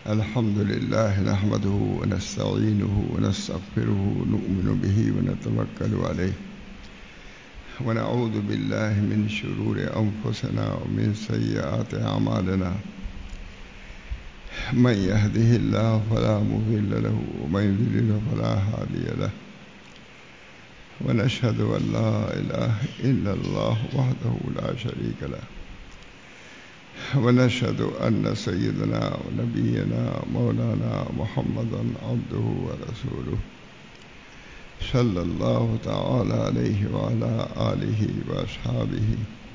الحمد لله نحمده ونستعينه ونستغفره نؤمن به ونتوكل عليه ونعوذ بالله من شرور أنفسنا ومن سيئات أعمالنا من يهده الله فلا مضل له ومن يضلل فلا هادي له ونشهد أن لا إله إلا الله وحده لا شريك له ونشهد أن سيدنا ونبينا مولانا محمدا عبده ورسوله صلى الله تعالى عليه وعلى آله وأصحابه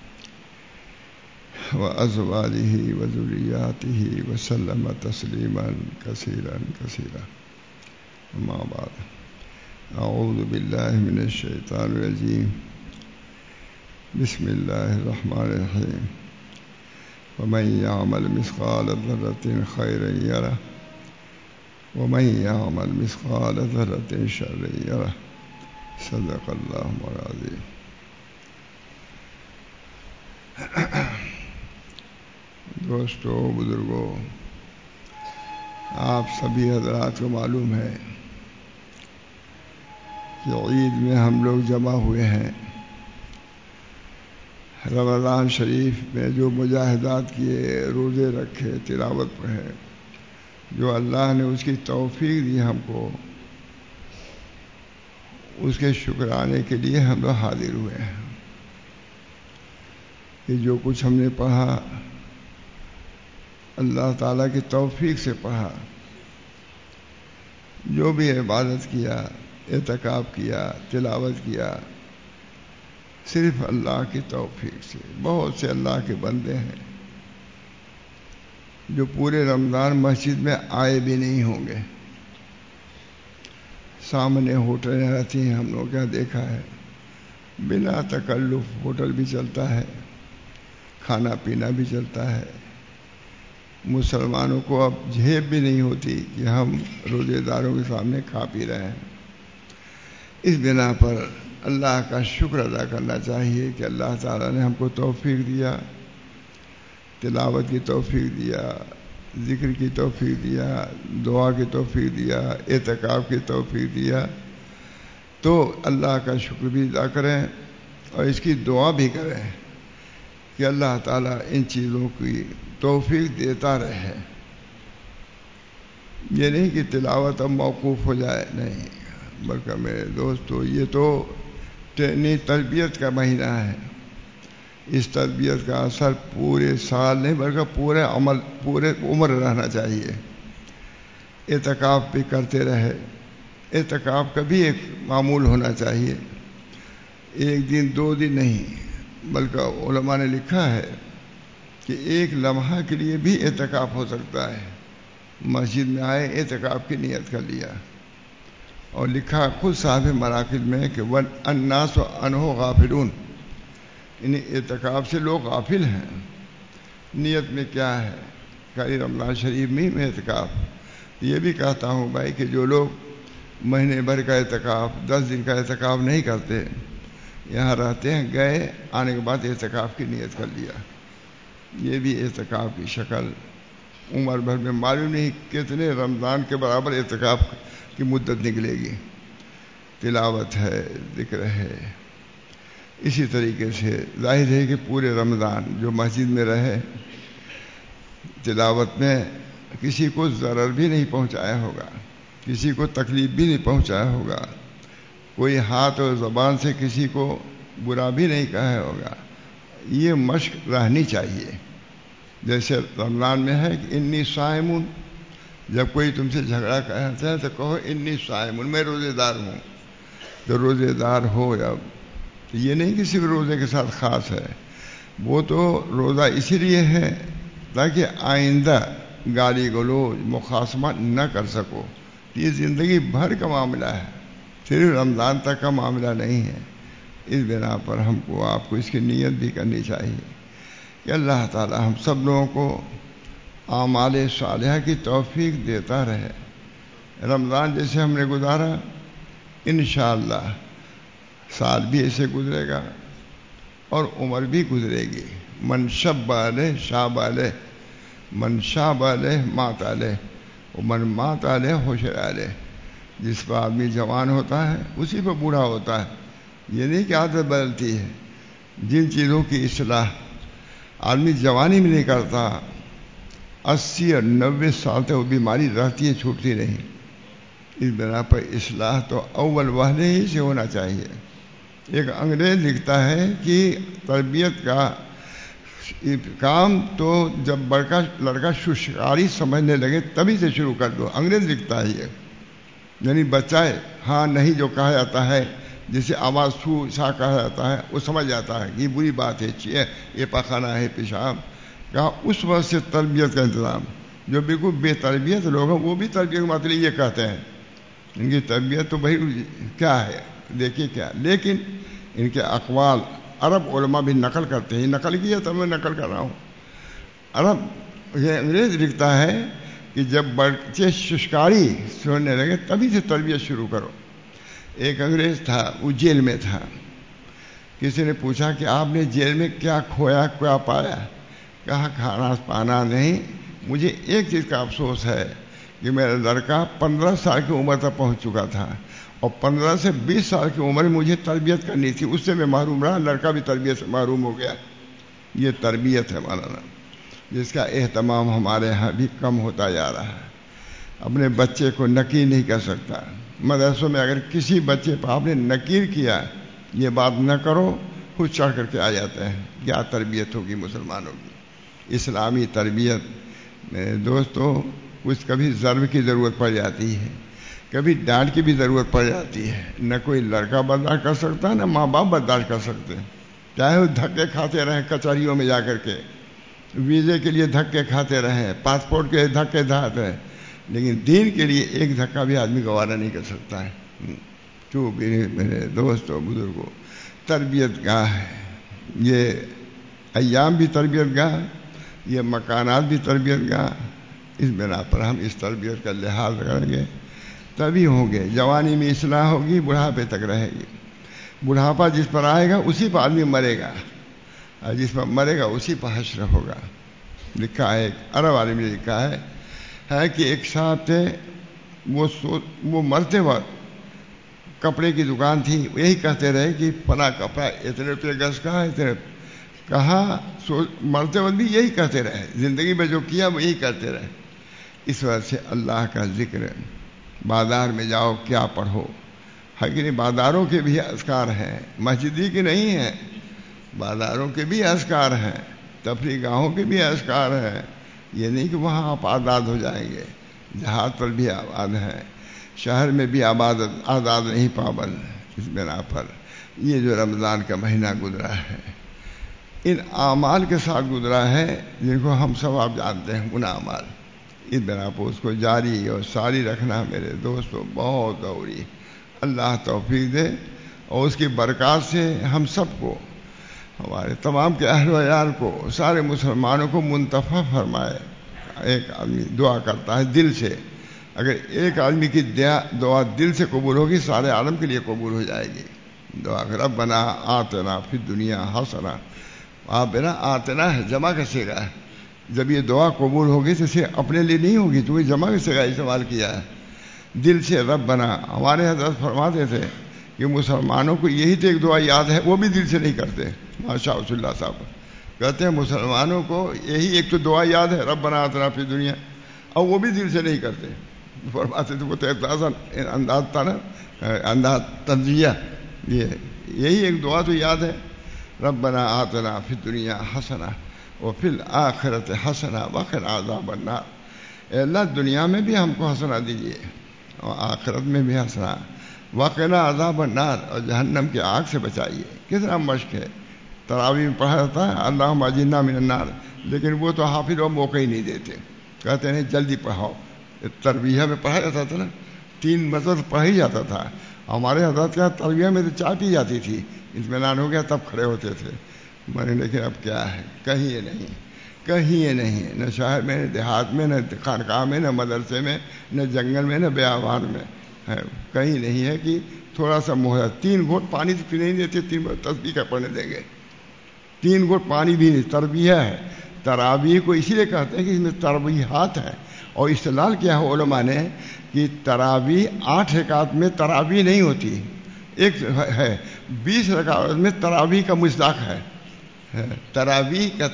وأزواجه وذرياته وسلم تسليما كثيرا كثيرا. أما بعد، أعوذ بالله من الشيطان الرجيم. بسم الله الرحمن الرحيم. ومن يعمل مثقال ذرة خيرا يره ومن يعمل مثقال ذرة شرا يره. صدق اللہ العظیم. دوستو، بزرگوں، آپ سبھی حضرات کو معلوم ہے کہ عید میں ہم لوگ جمع ہوئے ہیں. رمضان شریف میں جو مجاہدات کیے، روزے رکھے، تلاوت پڑھے، جو اللہ نے اس کی توفیق دی ہم کو، اس کے شکرانے کے لیے ہم لوگ حاضر ہوئے ہیں. کہ جو کچھ ہم نے پڑھا اللہ تعالیٰ کی توفیق سے پڑھا، جو بھی عبادت کیا، اعتکاف کیا، تلاوت کیا، صرف اللہ کی توفیق سے. بہت سے اللہ کے بندے ہیں جو پورے رمضان مسجد میں آئے بھی نہیں ہوں گے. سامنے ہوٹلیں رہتی ہیں، ہم لوگ کیا دیکھا ہے، بنا تکلف ہوٹل بھی چلتا ہے، کھانا پینا بھی چلتا ہے. مسلمانوں کو اب جھیب بھی نہیں ہوتی کہ ہم روزے داروں کے سامنے کھا پی رہے ہیں. اس بنا پر اللہ کا شکر ادا کرنا چاہیے کہ اللہ تعالیٰ نے ہم کو توفیق دیا، تلاوت کی توفیق دیا، ذکر کی توفیق دیا، دعا کی توفیق دیا، اعتکاف کی توفیق دیا. تو اللہ کا شکر بھی ادا کریں اور اس کی دعا بھی کریں کہ اللہ تعالیٰ ان چیزوں کی توفیق دیتا رہے. یہ نہیں کہ تلاوت اب موقوف ہو جائے، نہیں، بلکہ میرے دوستو یہ تو تربیت کا مہینہ ہے. اس تربیت کا اثر پورے سال نہیں بلکہ پورے عمر رہنا چاہیے. اعتکاف بھی کرتے رہے. اعتکاف کا بھی ایک معمول ہونا چاہیے، ایک دن دو دن نہیں، بلکہ علماء نے لکھا ہے کہ ایک لمحہ کے لیے بھی اعتکاف ہو سکتا ہے. مسجد میں آئے، اعتکاف کی نیت کر لیا، اور لکھا خود صاحب مراقد میں کہ الناس عنہ غافلون، یعنی اعتکاف سے لوگ غافل ہیں. نیت میں کیا ہے؟ کہ رمضان شریف میں اعتکاف. یہ بھی کہتا ہوں بھائی کہ جو لوگ مہینے بھر کا اعتکاف، 10 دن کا اعتکاف نہیں کرتے، یہاں رہتے ہیں، گئے، آنے کے بعد اعتکاف کی نیت کر لیا، یہ بھی اعتکاف کی شکل. عمر بھر میں معلوم نہیں کتنے رمضان کے برابر اعتکاف کی مدت نکلے گی. تلاوت ہے، ذکر ہے. اسی طریقے سے ظاہر ہے کہ پورے رمضان جو مسجد میں رہے، تلاوت میں کسی کو ضرر بھی نہیں پہنچایا ہوگا، کسی کو تکلیف بھی نہیں پہنچایا ہوگا، کوئی ہاتھ اور زبان سے کسی کو برا بھی نہیں کہا ہوگا. یہ مشق رہنی چاہیے. جیسے رمضان میں ہے کہ انی صائمون، جب کوئی تم سے جھگڑا کرتا ہے تو کہو انی صائمون، میں روزے دار ہوں. تو روزے دار ہو یا یہ نہیں کہ صرف روزے کے ساتھ خاص ہے، وہ تو روزہ اسی لیے ہے تاکہ آئندہ گالی گلوچ مخاصمہ نہ کر سکو. یہ زندگی بھر کا معاملہ ہے، صرف رمضان تک کا معاملہ نہیں ہے. اس بنا پر ہم کو آپ کو اس کی نیت بھی کرنی چاہیے کہ اللہ تعالی ہم سب لوگوں کو اعمال صالحہ کی توفیق دیتا رہے. رمضان جیسے ہم نے گزارا، انشاءاللہ سال بھی ایسے گزرے گا اور عمر بھی گزرے گی. من شب علیہ شاب علیہ، من شاب علیہ مات علیہ. من مات علیہ حشر علیہ، جس پر آدمی جوان ہوتا ہے اسی پر بوڑھا ہوتا ہے. یہ نہیں کہ عادت بدلتی ہے. جن چیزوں کی اصلاح آدمی جوانی میں نہیں کرتا، 80 اور 90 سال تک وہ بیماری رہتی ہے، چھوٹتی نہیں. اس بنا پر اصلاح تو اول وہلے ہی سے ہونا چاہیے. ایک انگریز لکھتا ہے کہ تربیت کا کام تو جب بڑکا لڑکا ششکاری سمجھنے لگے تبھی سے شروع کر دو. انگریز لکھتا ہے یہ، یعنی بچہ ہاں نہیں جو کہا جاتا ہے، جسے آواز سو سا کہا جاتا ہے، وہ سمجھ جاتا ہے کہ یہ بری بات ہے، یہ پخانہ ہے، پیشاب. کہا اس وقت سے تربیت کا انتظام. جو بالکل بے تربیت لوگ ہیں وہ بھی تربیت کا مطلب یہ کہتے ہیں. ان کی تربیت تو بھائی کیا ہے، دیکھیے کیا. لیکن ان کے اقوال عرب علماء بھی نقل کرتے ہیں. نقل کیا تب میں نقل کر رہا ہوں. عرب یہ انگریز لکھتا ہے کہ جب بچے ششکاری سننے لگے تبھی سے تربیت شروع کرو. ایک انگریز تھا، وہ جیل میں تھا. کسی نے پوچھا کہ آپ نے جیل میں کیا کھویا، کیا پایا؟ کہا کھانا پانا نہیں، مجھے ایک چیز کا افسوس ہے کہ میرا لڑکا 15 سال کی عمر تک پہنچ چکا تھا اور 15 سے 20 سال کی عمر میں مجھے تربیت کرنی تھی، اس سے میں محروم رہا. لڑکا بھی تربیت سے محروم ہو گیا. یہ تربیت ہے مولانا، جس کا اہتمام ہمارے یہاں بھی کم ہوتا جا رہا ہے. اپنے بچے کو نکیر نہیں کر سکتا. مدرسوں میں اگر کسی بچے پر آپ نے نکیر کیا، یہ بات نہ کرو، خود چڑھ کر کے آ جاتے ہیں. کیا تربیت ہوگی مسلمانوں کی؟ اسلامی تربیت میرے دوستوں، کچھ کبھی ضرب کی ضرورت پڑ جاتی ہے، کبھی ڈانٹ کی بھی ضرورت پڑ جاتی ہے. نہ کوئی لڑکا برداشت کر سکتا، نہ ماں باپ برداشت کر سکتے. چاہے وہ دھکے کھاتے رہیں کچہریوں میں جا کر کے، ویزے کے لیے دھکے کھاتے رہیں، پاسپورٹ کے لیے دھکے کھاتے رہیں، لیکن دین کے لیے ایک دھکا بھی آدمی گوارا نہیں کر سکتا ہے. تو میرے دوستوں بزرگوں، تربیت گاہ ہے. یہ ایام بھی تربیت گاہ، یہ مکانات بھی تربیت گاہ. اس بنا پر ہم اس تربیت کا لحاظ کریں گے تبھی ہوں گے. جوانی میں اصلاح ہوگی، بڑھاپے تک رہے گی. بڑھاپا جس پر آئے گا اسی پر آدمی مرے گا، اور جس پر مرے گا اسی پر حشر ہوگا. لکھا ہے، ایک عرب عالم نے لکھا ہے کہ ایک صاحب تھے، وہ مرتے وقت کپڑے کی دکان تھی، یہی کہتے رہے کہ فلاں کپڑا اتنے روپے گز کا ہے، اتنے. کہا مرتے وقت بھی یہی کہتے رہے، زندگی میں جو کیا وہ یہی کرتے رہے. اس وجہ سے اللہ کا ذکر، بازار میں جاؤ کیا پڑھو، ہے کہ نہیں؟ بازاروں کے بھی اذکار ہیں، مسجدی کے نہیں ہیں، بازاروں کے بھی اذکار ہیں، تفریح گاہوں کے بھی اذکار ہیں. یہ نہیں کہ وہاں آپ آزاد ہو جائیں گے. جہاد پر بھی آباد ہیں، شہر میں بھی آزاد نہیں پابند. اس بنا پر یہ جو رمضان کا مہینہ گزرا ہے، ان اعمال کے ساتھ گزرا ہے جن کو ہم سب آپ جانتے ہیں، ان اعمال. اس بنا پر اس کو جاری اور ساری رکھنا میرے دوستوں بہت ضروری. اللہ توفیق دے اور اس کی برکات سے ہم سب کو، ہمارے تمام کے اہل و عیال کو، سارے مسلمانوں کو منتفع فرمائے. ایک آدمی دعا کرتا ہے دل سے، اگر ایک آدمی کی دعا دل سے قبول ہوگی سارے عالم کے لیے قبول ہو جائے گی. دعا ربنا آتنا فی الدنیا حسنہ. آپ بنا آتنا ہے، جمع کا صیغہ ہے. جب یہ دعا قبول ہوگی تو اسے اپنے لیے نہیں ہوگی، تو یہ جمع کا صیغہ استعمال کیا ہے. دل سے ربنا. ہمارے حضرت فرماتے تھے کہ مسلمانوں کو یہی تو ایک دعا یاد ہے، وہ بھی دل سے نہیں کرتے. ماشاء اللہ صاحب کہتے ہیں مسلمانوں کو یہی ایک تو دعا یاد ہے، ربنا آتنا فی الدنیا، اور وہ بھی دل سے نہیں کرتے. فرماتے تھے وہ تو انداز تھا نا، انداز تنزیہ. یہی ایک دعا تو یاد ہے، ربنا آتنا فی الدنیا حسنہ وفی الآخرۃ حسنہ وقنا عذاب النار. اے اللہ دنیا میں بھی ہم کو حسنہ دیجیے اور آخرت میں بھی حسنہ، وقنا عذاب النار، اور جہنم کی آگ سے بچائیے. کتنا مشق ہے. تراویح میں پڑھا جاتا ہے اللہم اجرنا من النار، لیکن وہ تو حافظ اور موقع ہی نہیں دیتے، کہتے ہیں جلدی پڑھاؤ. تربیہ میں پڑھا جاتا تھا نا، 3 مرتبہ پڑھا ہی جاتا تھا. ہمارے حضرت کا تربیہ میں تو چائے پی جاتی تھی، اطمینان ہو گیا تب کھڑے ہوتے تھے. میں نے لیکن اب کیا ہے، کہیں یہ نہیں، کہیں یہ نہیں، نہ شہر میں، نہ دیہات میں، نہ خانقاہ میں، نہ مدرسے میں، نہ جنگل میں، نہ بیابان میں ہے. کہیں نہیں ہے کہ تھوڑا سا مہلت. 3 گھونٹ پانی سے پینے نہیں دیتے، 3 بار تسبیح کا پڑھنے دیں گے، 3 گھونٹ پانی بھی نہیں. تربیہ ہے. تراویح کو اسی لیے کہتے ہیں کہ اس میں تربیحات ہیں، اور استدلال کیا ہے علماء نے کہ تراویح 8 رکعت میں تراویح نہیں ہوتی، ایک ہے 20 رکعت میں تراویح کا مصداق ہے۔ تراویح کا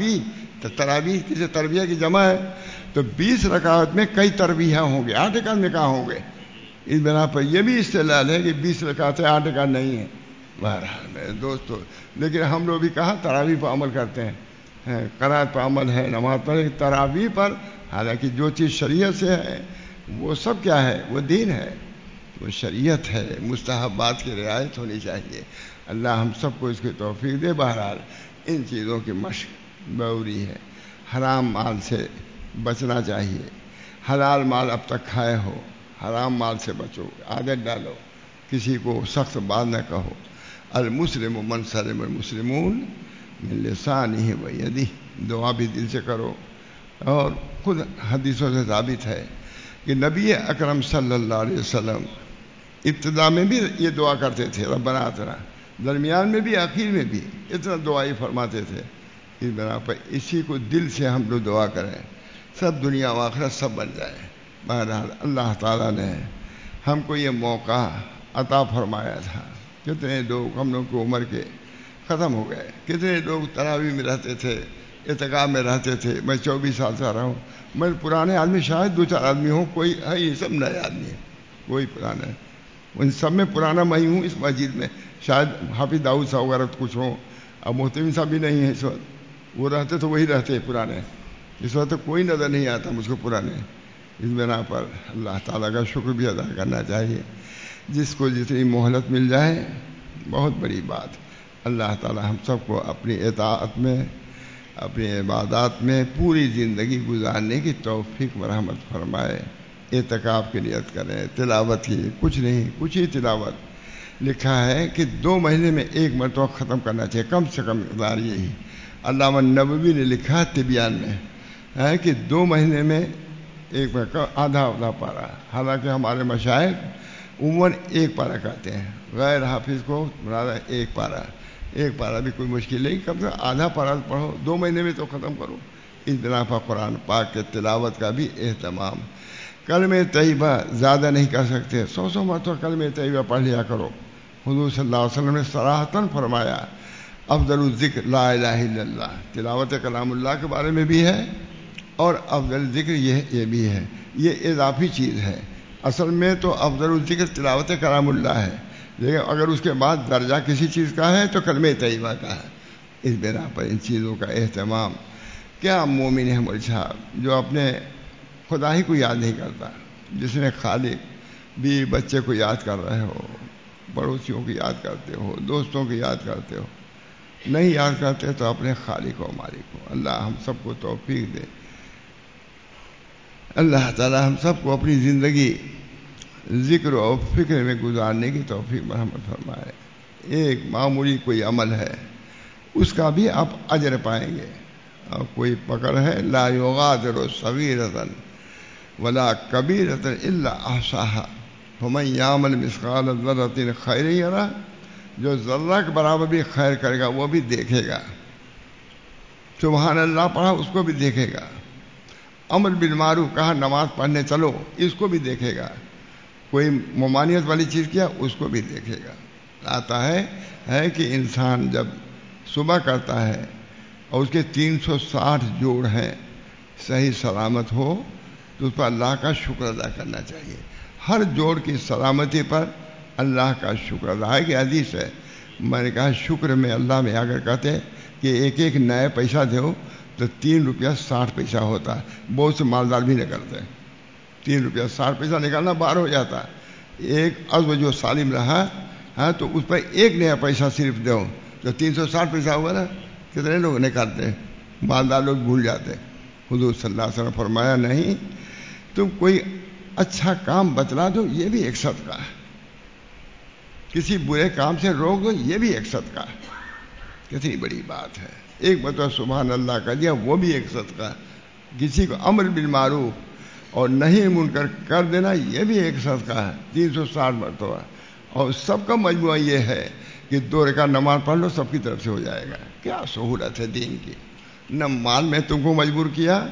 تراویح کسی تربیہ کی جمع ہے، تو 20 رکعت میں کئی تربیہ ہوں گے، 8 رکعت میں کہاں ہوں گے؟ اس بنا پر یہ بھی استدلال ہے کہ 20 رکعت ہے، 8 رکعت نہیں ہے۔ بہرحال میرے دوستو، لیکن ہم لوگ بھی کہاں تراویح پر عمل کرتے ہیں، قرات پر عمل ہے، نماز پر، تراویح پر حالانکہ جو چیز شریعت سے ہے وہ سب کیا ہے؟ وہ دین ہے، وہ شریعت ہے، مستحبات کی رعایت ہونی چاہیے۔ اللہ ہم سب کو اس کی توفیق دے۔ بہرحال ان چیزوں کی مشق ضروری ہے۔ حرام مال سے بچنا چاہیے، حلال مال اب تک کھائے ہو، حرام مال سے بچو، عادت ڈالو، کسی کو سخت بات نہ کہو۔ المسلم من سلم المسلمون من لسانہ و یدہ، دعا بھی دل سے کرو۔ اور خود حدیثوں سے ثابت ہے کہ نبی اکرم صلی اللہ علیہ وسلم ابتدا میں بھی یہ دعا کرتے تھے، ربنا آتنا، درمیان میں بھی، آخر میں بھی اتنا دعائی فرماتے تھے۔ اس بنا پر اسی کو دل سے ہم لوگ دعا کریں، سب دنیا و آخرت سب بن جائے۔ بہرحال اللہ تعالیٰ نے ہم کو یہ موقع عطا فرمایا تھا۔ کتنے لوگ ہم لوگ کی عمر کے ختم ہو گئے، کتنے لوگ تراویح میں رہتے تھے، اعتکاف میں رہتے تھے۔ میں 24 سال سے رہا ہوں، میں پرانے آدمی شاید 2-4 آدمی ہوں، کوئی ہے یہ سب نئے آدمی ہیں، کوئی پرانا ہے۔ ان سب میں پرانا میں ہی ہوں اس مسجد میں، شاید حافظ داؤد صاحب وغیرہ کچھ ہوں، اب محتمین صاحب بھی نہیں ہیں اس وقت، وہ رہتے تو وہی رہتے پرانے، اس وقت کوئی نظر نہیں آتا مجھ کو پرانے۔ اس بنا پر اللہ تعالیٰ کا شکر بھی ادا کرنا چاہیے، جس کو جتنی مہلت مل جائے بہت بڑی بات۔ اللہ تعالیٰ ہم سب کو اپنی اطاعت میں، اپنی عبادات میں پوری زندگی گزارنے کی توفیق و رحمت فرمائے۔ اعتکاف کی نیت کریں، تلاوت کی، کچھ نہیں، کچھ ہی تلاوت۔ لکھا ہے کہ 2 مہینے میں 1 مرتبہ ختم کرنا چاہیے، کم سے کم مقدار یہی۔ علامہ نووی نے لکھا طبیان میں ہے کہ 2 مہینے میں 1 مرتبہ آدھا پارا۔ حالانکہ ہمارے مشائخ عموماً 1 پارا کہتے ہیں، غیر حافظ کو مراد 1 پارا۔ 1 پارا بھی کوئی مشکل نہیں، کم سے کم آدھا پارا پڑھو، 2 مہینے میں تو ختم کرو۔ اس بنا پر قرآن پاک کے تلاوت کا بھی اہتمام۔ کلمہ طیبہ زیادہ نہیں کر سکتے، 100 مرتبہ کلمہ طیبہ پڑھ لیا کرو۔ حضور صلی اللہ علیہ وسلم نے صراحتاً فرمایا افضل الذکر لا الہ الا اللہ، تلاوت کلام اللہ کے بارے میں بھی ہے، اور افضل ذکر یہ بھی ہے، یہ اضافی چیز ہے۔ اصل میں تو افضل الذکر تلاوت کلام اللہ ہے، لیکن اگر اس کے بعد درجہ کسی چیز کا ہے تو کلمہ طیبہ کا ہے۔ اس بنا پر ان چیزوں کا اہتمام۔ کیا مومن ہے مولوی صاحب جو اپنے خدا ہی کو یاد نہیں کرتا، جس نے خالق بیوی بچے کو یاد کر رہے ہو، پڑوسیوں کو یاد کرتے ہو، دوستوں کو یاد کرتے ہو، نہیں یاد کرتے تو اپنے خالق و مالک کو۔ اللہ ہم سب کو توفیق دے۔ اللہ تعالی ہم سب کو اپنی زندگی ذکر و فکر میں گزارنے کی توفیق مرحمت فرمائے۔ ایک معمولی کوئی عمل ہے، اس کا بھی آپ اجر پائیں گے، اور کوئی پکڑ ہے لا یغادر صغیرۃ ولا کبیرۃ الا احصاها فمن یعمل مثقال ذرۃ خیرا یرہ، جو ذرہ کے برابر بھی خیر کرے گا وہ بھی دیکھے گا۔ سبحان اللہ پڑھا، اس کو بھی دیکھے گا۔ امر بالمعروف کہا، نماز پڑھنے چلو، اس کو بھی دیکھے گا۔ کوئی ممانعت والی چیز کیا، اس کو بھی دیکھے گا۔ آتا ہے کہ انسان جب صبح کرتا ہے اور اس کے 360 جوڑ ہیں، صحیح سلامت ہو تو اس پر اللہ کا شکر ادا کرنا چاہیے۔ ہر جوڑ کی سلامتی پر اللہ کا شکر ادا ہے کہ حدیث ہے۔ میں نے کہا شکر میں اللہ میں اگر کہتے کہ ایک نیا پیسہ دو تو 3 روپیہ 60 پیسہ ہوتا، بہت سے مالدار بھی نہیں کرتے۔ 3 روپیہ 60 پیسہ نکالنا باہر ہو جاتا۔ ایک عضو جو سالم رہا تو اس پر 1 نیا پیسہ صرف دو تو 360 پیسہ ہوا نا۔ کتنے لوگ نکالتے ہیں، مالدار لوگ بھول جاتے۔ حضور صلی اللہ علیہ وسلم فرمایا نہیں، تم کوئی اچھا کام بتلا دو، یہ بھی ایک صدقہ ہے۔ کسی برے کام سے روک دو، یہ بھی ایک صدقہ ہے۔ کتنی بڑی بات ہے۔ ایک مرتبہ سبحان اللہ کا دیا، وہ بھی ایک صدقہ ہے۔ کسی کو امر بالمعروف اور نہیں منکر کر دینا، یہ بھی ایک صدقہ ہے، 360 مرتبہ۔ اور سب کا مجموعہ یہ ہے کہ 2 رکعت نماز پڑھ لو، سب کی طرف سے ہو جائے گا۔ کیا سہولت ہے دین کی۔ نہ مال میں تم کو مجبور کیا،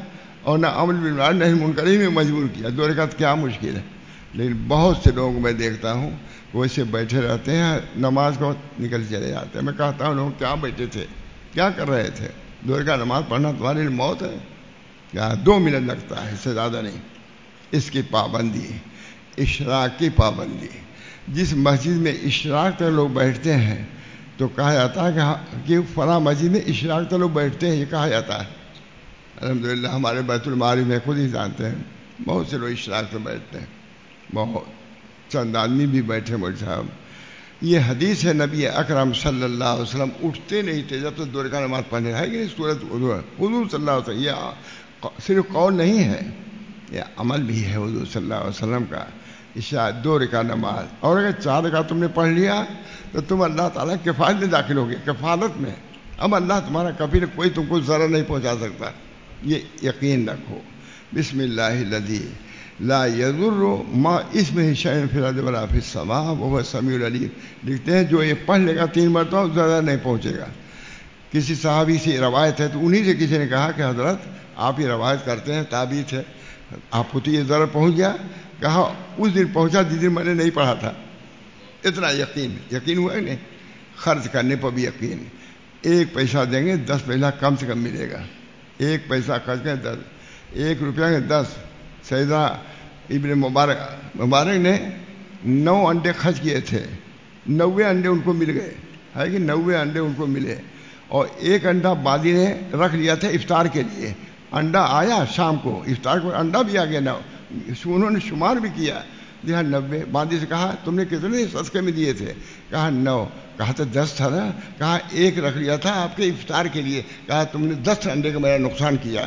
اور نہ امر بالمعروف نہی منکر میں مجبور کیا. 2 رکعت کیا مشکل ہے. لیکن بہت سے لوگ میں دیکھتا ہوں وہ ایسے بیٹھے رہتے ہیں, نماز کو نکل چلے جاتے ہیں. میں کہتا ہوں لوگ کیا بیٹھے تھے, کیا کر رہے تھے؟ 2 رکعت نماز پڑھنا تمہارے لیے موت ہے کیا؟ 2 منٹ لگتا ہے, اس سے زیادہ نہیں. اس کی پابندی, اشراق کی پابندی. جس مسجد میں اشراق تک لوگ بیٹھتے ہیں تو کہا جاتا ہے کہ فلاں مسجد میں اشراق تک لوگ بیٹھتے ہیں, یہ کہا جاتا ہے. الحمدللہ ہمارے بیت المعارف میں خود ہی جانتے ہیں بہت سے لوگ اشراق سے بیٹھتے ہیں, بہت چند آدمی بھی بیٹھے مول صاحب. یہ حدیث ہے نبی اکرم صلی اللہ علیہ وسلم اٹھتے نہیں تھے جب تک 2 رکعت نماز پڑھنے ہے. کہ صورت حضور صلی اللہ علیہ وسلم, یہ صرف قول نہیں ہے, یہ عمل بھی ہے حضور صلی اللہ علیہ وسلم کا. عشاء 2 رکعت نماز, اور اگر 4 رکعت تم نے پڑھ لیا تو تم اللہ تعالیٰ کفالت میں داخل ہوگے, کفالت میں. اب اللہ تمہارا کفیل, کوئی تم کو ضرر نہیں پہنچا سکتا, یہ یقین رکھو. بسم اللہ الذی لا یضر ما اسمہ شیء فی الارض ولا فی السماء وهو السمیع العلیم. لکھتے ہیں جو یہ پڑھ لے گا 3 مرتبہ ضرر نہیں پہنچے گا. کسی صحابی سے روایت ہے تو انہی سے کسی نے کہا کہ حضرت آپ یہ روایت کرتے ہیں, تعبیر ہے, آپ کو تو یہ ضرر پہنچ گیا. کہا اس دن پہنچا جس دن میں نے نہیں پڑھا تھا. اتنا یقین ہوا ہے نہیں. خرچ کرنے پر بھی یقین. 1 پیسہ دیں گے 10 پیسہ کم سے کم ملے گا. 1 پیسہ خرچ کریں 10, 1 روپیہ کے 10. سیدنا ابن مبارک نے 9 انڈے خرچ کیے تھے, 90 انڈے ان کو مل گئے, ہے کہ 90 انڈے ان کو ملے. اور 1 انڈا بادی نے رکھ لیا تھا افطار کے لیے. انڈا آیا شام کو, افطار کو انڈا بھی آ گیا. انہوں نے شمار بھی کیا, 90. بادی سے کہا تم نے کتنے صدقے میں دیے تھے؟ کہا 9. کہا تو 10 تھا نا. کہا 1 رکھ لیا تھا آپ کے افطار کے لیے. کہا تم نے 10 انڈے کا میرا نقصان کیا,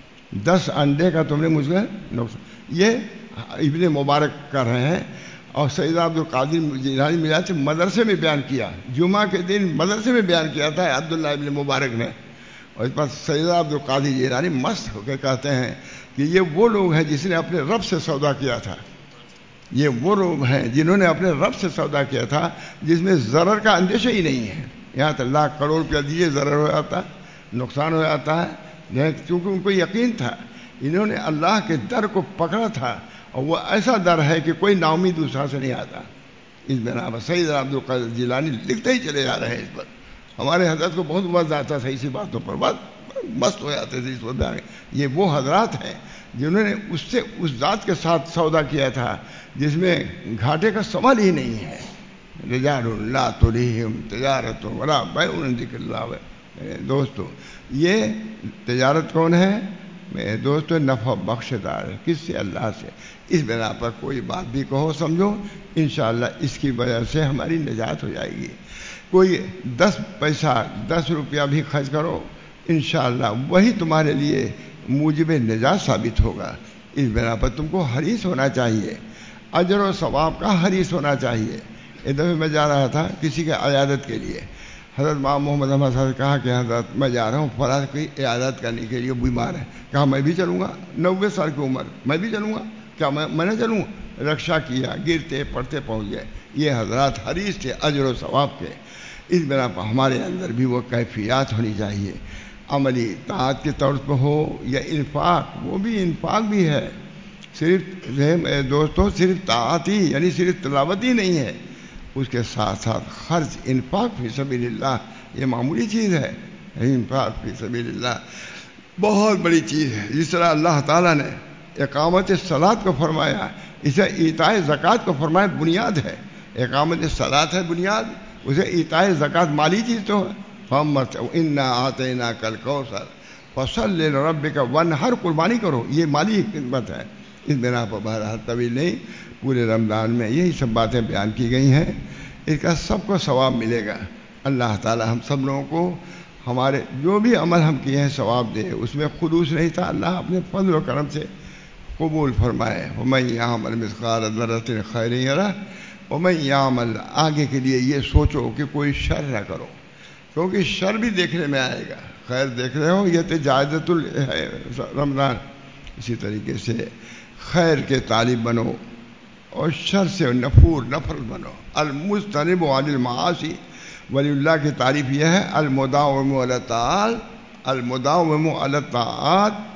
10 انڈے کا تم نے مجھ سے نقصان. یہ ابن مبارک کر رہے ہیں. اور سیدنا عبد القادر جیلانی ملا سے مدرسے میں بیان کیا, جمعہ کے دن مدرسے میں بیان کیا تھا عبداللہ ابن مبارک نے. اور اس پر سیدنا عبد القادر جیلانی مست ہو کے کہتے ہیں کہ یہ وہ لوگ ہیں جس نے اپنے رب سے سودا کیا تھا. یہ وہ لوگ ہیں جنہوں نے اپنے رب سے سودا کیا تھا جس میں ضرر کا اندیشہ ہی نہیں ہے. یہاں تو لاکھ کروڑ روپیہ دیے ضرر ہو جاتا, نقصان ہو جاتا ہے. کیونکہ ان کو یقین تھا, انہوں نے اللہ کے در کو پکڑا تھا, اور وہ ایسا در ہے کہ کوئی نا امید دوسرا سے نہیں آتا. اس بنا پر سیدنا عبد القادر جیلانی لکھتے ہی چلے جا رہے ہیں. اس پر ہمارے حضرت کو بہت مزہ آتا تھا اسی باتوں پر, بس مست ہو جاتے تھے اس پر. یہ وہ حضرات ہیں جنہوں نے اس ذات کے ساتھ سودا کیا تھا جس میں گھاٹے کا سوال ہی نہیں ہے. رجال لا تلہم تجارت ولا بیع عن ذکر اللہ. دوستو یہ تجارت کون ہے؟ میرے دوستو نفع بخش دار, کس سے؟ اللہ سے. اس بنا پر کوئی بات بھی کہو سمجھو انشاءاللہ اس کی وجہ سے ہماری نجات ہو جائے گی. کوئی 10 پیسہ 10 روپیہ بھی خرچ کرو انشاءاللہ وہی تمہارے لیے موجب نجات ثابت ہوگا. اس بنا پر تم کو حریص ہونا چاہیے, اجر و ثواب کا حریص ہونا چاہیے. ایک دفعہ میں جا رہا تھا کسی کے عیادت کے لیے. حضرت امام محمد احمد صاحب نے کہا کہ حضرت میں جا رہا ہوں فلاں کی عیادت کرنے کے لیے, بیمار ہے. کہا میں بھی چلوں گا, 90 سال کی عمر, میں بھی چلوں گا. کیا میں نہ چلوں؟ رکشا کیا, گرتے پڑتے پہنچ گئے. یہ حضرات حریص تھے اجر و ثواب کے. اس بنا پر ہمارے اندر بھی وہ کیفیات ہونی چاہیے. عملی طاعت کے طور پر ہو یا انفاق, وہ بھی انفاق بھی ہے. صرف دوستوں صرف طاعت ہی یعنی صرف تلاوت ہی نہیں ہے, اس کے ساتھ ساتھ خرچ, انفاق فی سبیل اللہ یہ معمولی چیز ہے. انفاق فی سبیل اللہ بہت بڑی چیز ہے. جس طرح اللہ تعالیٰ نے اقامت صلاۃ کو فرمایا, اسے ایتاء زکوٰۃ کو فرمایا بنیاد ہے. اقامت صلاۃ ہے بنیاد, اسے ایتاء زکوٰۃ مالی چیز تو ہے. انا اعطیناک الکوثر فصل لربک وانحر, قربانی کرو, یہ مالی خدمت ہے. اس بنا پر بہرحال طویل نہیں, پورے رمضان میں یہی سب باتیں بیان کی گئی ہیں. اس کا سب کو ثواب ملے گا. اللہ تعالی ہم سب لوگوں کو ہمارے جو بھی عمل ہم کیے ہیں ثواب دے. اس میں خلوص نہیں تھا, اللہ اپنے فضل و کرم سے قبول فرمائے. ومن یعمل مثقال ذرۃ خیرا یرہ ومن یعمل, آگے کے لیے یہ سوچو کہ کوئی شر نہ کرو, کیونکہ شر بھی دیکھنے میں آئے گا. خیر دیکھ رہے ہو, یہ تجازت رمضان. اسی طریقے سے خیر کے طالب بنو اور شر سے نفر بنو. المجتنب عن المعاصی, ولی اللہ کی تعریف یہ ہے المداوم علی الطاعات, المداوم علی الطاعات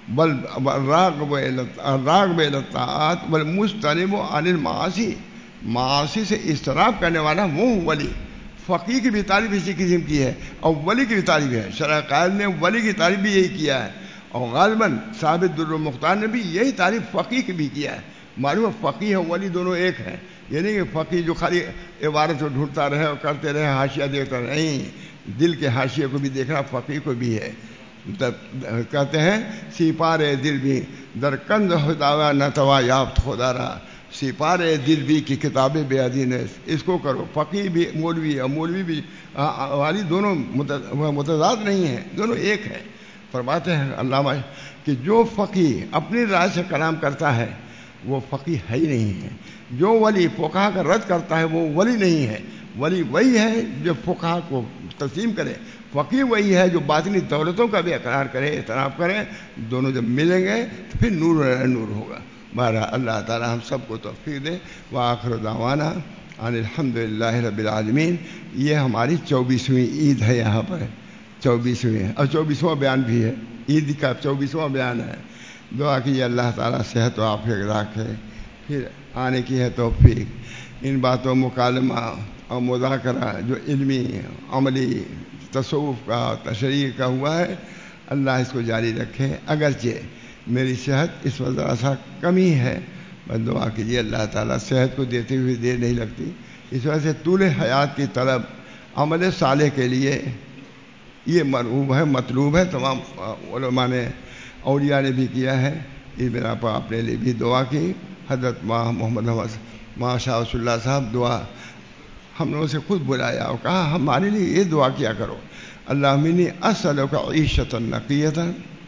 بل الراغب الى الطاعات والمجتنب عن المعاصی، معاصی سے اجتناب کرنے والا وہ ولی۔ فقیر کی بھی تعریف اسی قسم کی ہے اور ولی کی بھی تعریف ہے۔ شرح قائد نے ولی کی تعریف بھی یہی کیا ہے، اور غالباً صاحب در المختار نے بھی یہی تعریف فقیر کی بھی کیا ہے۔ معلوم ہے فقیر اور ولی دونوں ایک ہیں، یہ نہیں کہ فقیر جو خالی عبارت کو ڈھونڈتا رہے اور کرتے رہے، حاشیہ دیتا رہے، نہیں، دل کے حاشیے کو بھی دیکھنا فقیر کو بھی ہے۔ کہتے ہیں سپار دل بھی در کنز خداوا نہ توا یافت خدا را، سپار دل بھی کی کتابیں بے ادین ہے، اس کو کرو۔ فقیر بھی مولوی اور مولوی بھی والی دونوں متضاد نہیں ہیں، دونوں ایک ہیں۔ فرماتے ہیں علامہ کہ جو فقیر اپنی رائے سے کلام کرتا ہے وہ فقیر ہے ہی نہیں ہے، جو ولی فقہا کا رد کرتا ہے وہ ولی نہیں ہے۔ ولی وہی ہے جو فقہا کو تسلیم کرے، فقیر وہی ہے جو باطنی دولتوں کا بھی اقرار کرے، اعتراف کرے۔ دونوں جب ملیں گے تو پھر نور نور ہوگا۔ بہرحال اللہ تعالی ہم سب کو توفیق دے۔ وآخر دعوانا ان الحمدللہ رب العالمین۔ یہ ہماری 24ویں عید ہے، یہاں پر 24ویں اور 24واں بیان بھی ہے، عید کا 24واں بیان ہے۔ دعا کیجیے اللہ تعالیٰ صحت و عافیت رکھے، پھر آنے کی ہے توفیق۔ ان باتوں مکالمہ اور مذاکرہ جو علمی عملی تصوف کا تشریح کا ہوا ہے، اللہ اس کو جاری رکھے۔ اگرچہ میری صحت اس وقت ذرا سا کمی ہے، بس دعا کیجیے اللہ تعالیٰ صحت کو دیتے ہوئے دیر نہیں لگتی، اس وجہ سے طول حیات کی طلب عمل صالح کے لیے یہ مرغوب ہے، مطلوب ہے۔ تمام علماء نے، اولیاء نے بھی کیا ہے، اس بنا پر اپنے لیے بھی دعا کی۔ حضرت محمد شاہ رسول اللہ صاحب دعا ہم لوگوں سے خود بلایا اور کہا ہمارے لیے یہ دعا کیا کرو، اللہم انی اسألک عیشۃ نقیۃ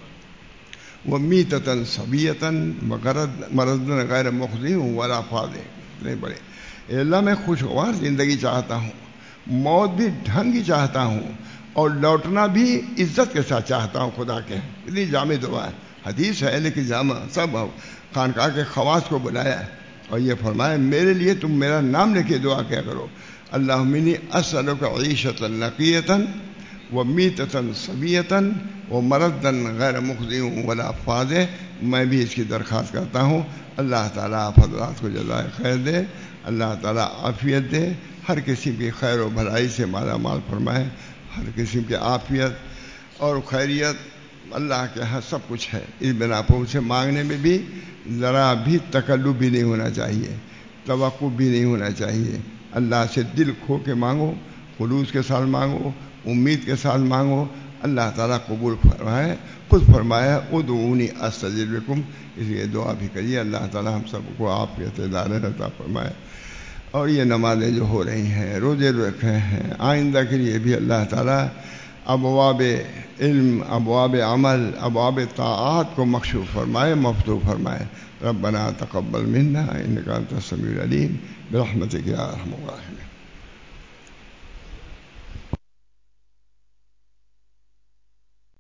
ومیتۃ سویۃ ومرضا غیر مخزی ولا فاضح۔ نہیں بڑے، اے اللہ میں خوشگوار زندگی چاہتا ہوں، موت بھی ڈھنگ کی چاہتا ہوں، اور لوٹنا بھی عزت کے ساتھ چاہتا ہوں۔ خدا کے اتنی جامع دعا ہے، حدیث ہے لیکن جامع، سب خانقاہ کے خواص کو بلایا اور یہ فرمایا میرے لیے تم میرا نام لے کے دعا کیا کرو، اللہم انی اسألک عیشۃ نقیۃ ومیتۃ سویۃ ومرضا غیر مخزی ولا فاضح۔ میں بھی اس کی درخواست کرتا ہوں۔ اللہ تعالیٰ آپ حضرات کو جزائے خیر دے، اللہ تعالیٰ عافیت دے، ہر قسم کی خیر و بھلائی سے مالا مال فرمائے، ہر قسم کی عافیت اور خیریت اللہ کے ہاں سب کچھ ہے۔ اس بنا پر اسے مانگنے میں بھی ذرا بھی تکلف بھی نہیں ہونا چاہیے، توقف بھی نہیں ہونا چاہیے۔ اللہ سے دل کھو کے مانگو، خلوص کے ساتھ مانگو، امید کے ساتھ مانگو، اللہ تعالیٰ قبول فرمائے۔ خود فرمایا ادعونی استجب لکم، اس لیے دعا بھی کریے اللہ تعالیٰ ہم سب کو عافیت دار عطا فرمائے۔ اور یہ نمازیں جو ہو رہی ہیں، روزے رکھے ہیں، آئندہ کے لیے بھی اللہ تعالیٰ ابواب علم، ابواب عمل، ابواب طاعات کو مکشوف فرمائے، مفتوح فرمائے۔ ربنا تقبل منا انک انت السمیع العلیم برحمتک یا ارحم الراحمین۔